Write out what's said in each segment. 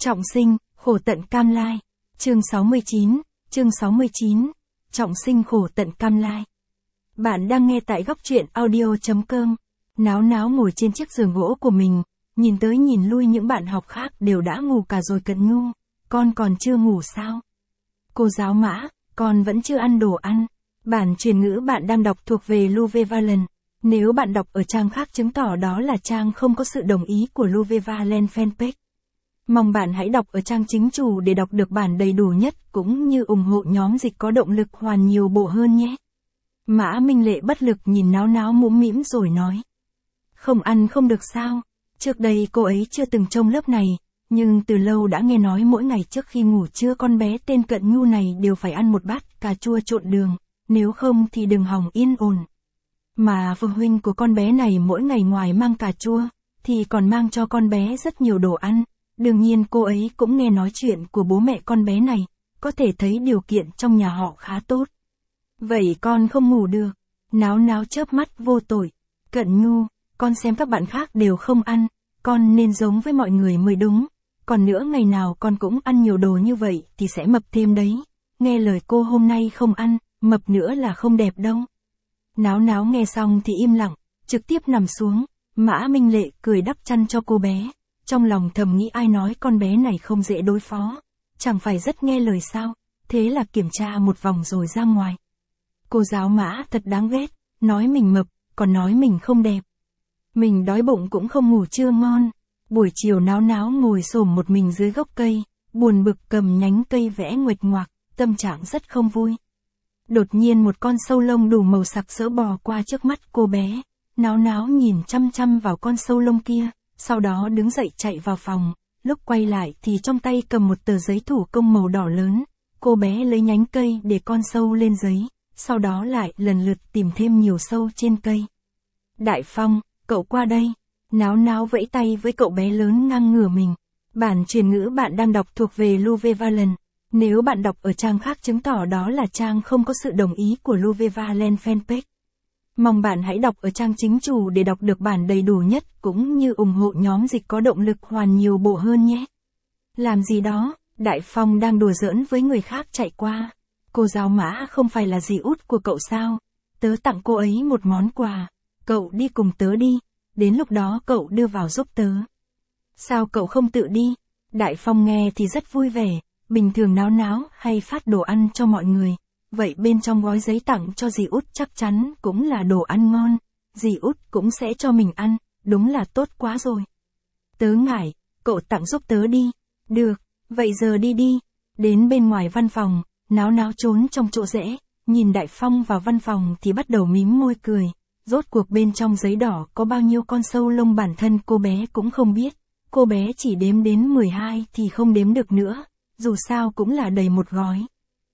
Trọng sinh, khổ tận cam lai. Chương 69, Trọng sinh khổ tận cam lai. Bạn đang nghe tại góc truyện audio.com. Náo náo ngồi trên chiếc giường gỗ của mình, nhìn tới nhìn lui những bạn học khác đều đã ngủ cả rồi Cận Nhu. Con còn chưa ngủ sao? Cô giáo Mã, con vẫn chưa ăn đồ ăn. Bản truyền ngữ bạn đang đọc thuộc về Louve Valen. Nếu bạn đọc ở trang khác chứng tỏ đó là trang không có sự đồng ý của Louve Valen fanpage. Mong bạn hãy đọc ở trang chính chủ để đọc được bản đầy đủ nhất cũng như ủng hộ nhóm dịch có động lực hoàn nhiều bộ hơn nhé. Mã Minh Lệ bất lực nhìn náo náo mũm mĩm rồi nói. Không ăn không được sao? Trước đây cô ấy chưa từng trông lớp này, nhưng từ lâu đã nghe nói mỗi ngày trước khi ngủ trưa con bé tên Cận Nhu này đều phải ăn một bát cà chua trộn đường, nếu không thì đừng hòng yên ổn. Mà phụ huynh của con bé này mỗi ngày ngoài mang cà chua, thì còn mang cho con bé rất nhiều đồ ăn. Đương nhiên cô ấy cũng nghe nói chuyện của bố mẹ con bé này, có thể thấy điều kiện trong nhà họ khá tốt. Vậy con không ngủ được. Náo náo chớp mắt vô tội. Cận Nhu, con xem các bạn khác đều không ăn, con nên giống với mọi người mới đúng. Còn nữa ngày nào con cũng ăn nhiều đồ như vậy thì sẽ mập thêm đấy. Nghe lời cô hôm nay không ăn, mập nữa là không đẹp đâu. Náo náo nghe xong thì im lặng, trực tiếp nằm xuống. Mã Minh Lệ cười đắp chăn cho cô bé. Trong lòng thầm nghĩ ai nói con bé này không dễ đối phó. Chẳng phải rất nghe lời sao. Thế là kiểm tra một vòng rồi ra ngoài. Cô giáo Mã thật đáng ghét. Nói mình mập, còn nói mình không đẹp. Mình đói bụng cũng không ngủ trưa ngon. Buổi chiều náo náo ngồi xổm một mình dưới gốc cây. Buồn bực cầm nhánh cây vẽ nguệch ngoạc. Tâm trạng rất không vui. Đột nhiên một con sâu lông đủ màu sặc sỡ bò qua trước mắt cô bé. Náo náo nhìn chăm chăm vào con sâu lông kia. Sau đó đứng dậy chạy vào phòng, lúc quay lại thì trong tay cầm một tờ giấy thủ công màu đỏ lớn. Cô bé lấy nhánh cây để con sâu lên giấy, sau đó lại lần lượt tìm thêm nhiều sâu trên cây. Đại Phong, cậu qua đây. Náo náo vẫy tay với cậu bé lớn ngang ngửa mình. Bản truyền ngữ bạn đang đọc thuộc về Louve Valen. Nếu bạn đọc ở trang khác chứng tỏ đó là trang không có sự đồng ý của Louve Valen fanpage. Mong bạn hãy đọc ở trang chính chủ để đọc được bản đầy đủ nhất cũng như ủng hộ nhóm dịch có động lực hoàn nhiều bộ hơn nhé. Làm gì đó, Đại Phong đang đùa giỡn với người khác chạy qua. Cô giáo Mã không phải là dì út của cậu sao? Tớ tặng cô ấy một món quà. Cậu đi cùng tớ đi, đến lúc đó cậu đưa vào giúp tớ. Sao cậu không tự đi? Đại Phong nghe thì rất vui vẻ, bình thường náo náo hay phát đồ ăn cho mọi người. Vậy bên trong gói giấy tặng cho dì út chắc chắn cũng là đồ ăn ngon, dì út cũng sẽ cho mình ăn, đúng là tốt quá rồi. Tớ ngại, cậu tặng giúp tớ đi. Được, vậy giờ đi đi. Đến bên ngoài văn phòng, náo náo trốn trong chỗ rẽ, nhìn Đại Phong vào văn phòng thì bắt đầu mím môi cười. Rốt cuộc bên trong giấy đỏ có bao nhiêu con sâu lông bản thân cô bé cũng không biết. Cô bé chỉ đếm đến 12 thì không đếm được nữa, dù sao cũng là đầy một gói.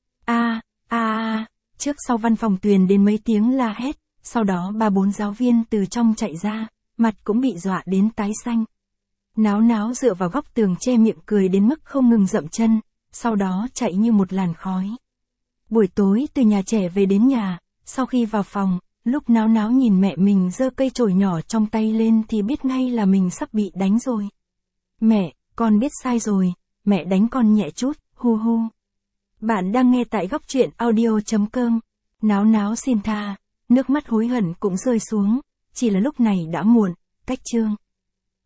Trước sau văn phòng truyền đến mấy tiếng la hét, sau đó 3-4 giáo viên từ trong chạy ra, mặt cũng bị dọa đến tái xanh. Náo náo dựa vào góc tường che miệng cười đến mức không ngừng dậm chân, sau đó chạy như một làn khói. Buổi tối từ nhà trẻ về đến nhà, sau khi vào phòng, lúc náo náo nhìn mẹ mình giơ cây chổi nhỏ trong tay lên thì biết ngay là mình sắp bị đánh rồi. Mẹ, con biết sai rồi, mẹ đánh con nhẹ chút, hu hu. Bạn đang nghe tại góc truyện audio.com. Náo náo xin tha, nước mắt hối hận cũng rơi xuống, chỉ là lúc này đã muộn, cách chương.